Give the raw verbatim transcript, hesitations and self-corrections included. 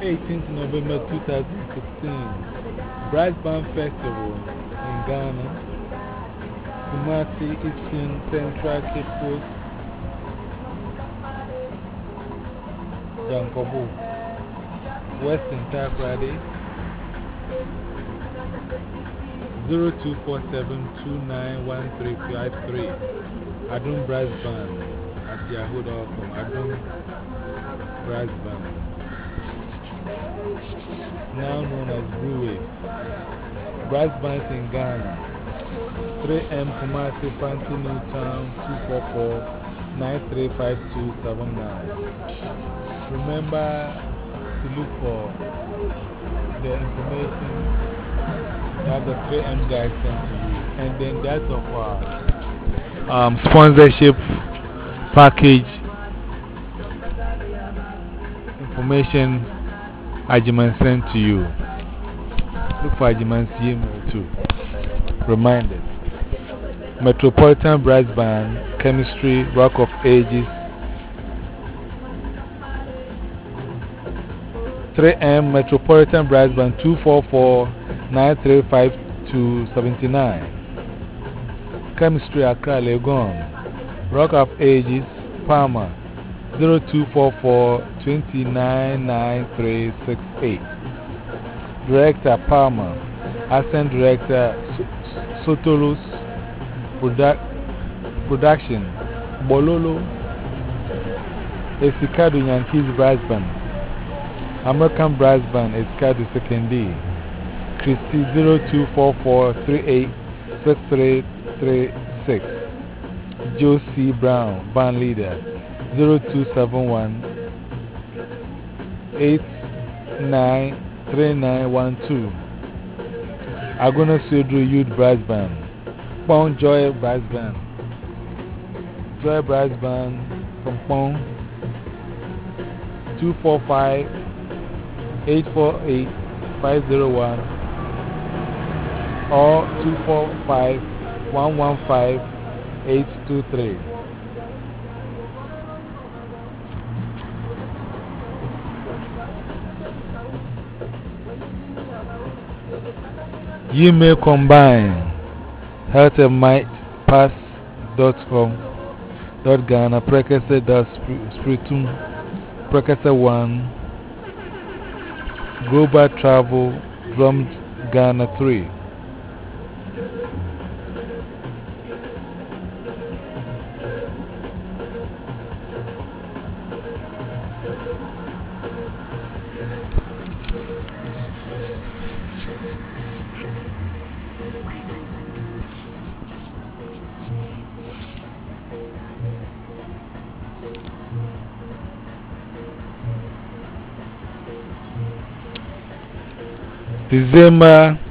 eighteenth November two thousand sixteen, Brass Band Festival in Ghana, Kumasi, Eastern Central Cape Coast, Jankobo, Western Takoradi, zero two four seven two nine one three five three. Adum Brass Band at yahoo dot com. Adum Brass Band, now known as Blue Wave. Brass Bands in Ghana, three M Kumasi, Fanti Newtown, two four four nine three five two seven nine. Remember to look for the information that the three M guys sent to you, and then that of our um, sponsorship package information Ajiman sent to you. Look for Ajiman's email too. Reminded. Metropolitan Brass Band, Chemistry, Rock of Ages, three M Metropolitan Brass Band, two four four nine three five two seven nine. Chemistry, Accra, Legon, Rock of Ages, Palma, zero two four four two nine nine three six eight. Director, Palma, Assistant Director, Sotolos Produ Production, Bololo, Esikadu Yankees Brass Band, American Brass Band, Esikadu Second D, Christie, zero two four four three eight six three three six. Joe C. Brown, Band Leader, zero two seven one eight nine three nine one two. Agona Sudru Youth Brass Band, Pong Joy Brass Band, Joy Brass Band from Pong, two four five eight four eight five zero one or two four five one one five eight two three. You may combine health and might pass dot com dot Ghana, Prekese dot Spiritum, Prekese one, Global Travel, Drum Ghana three. December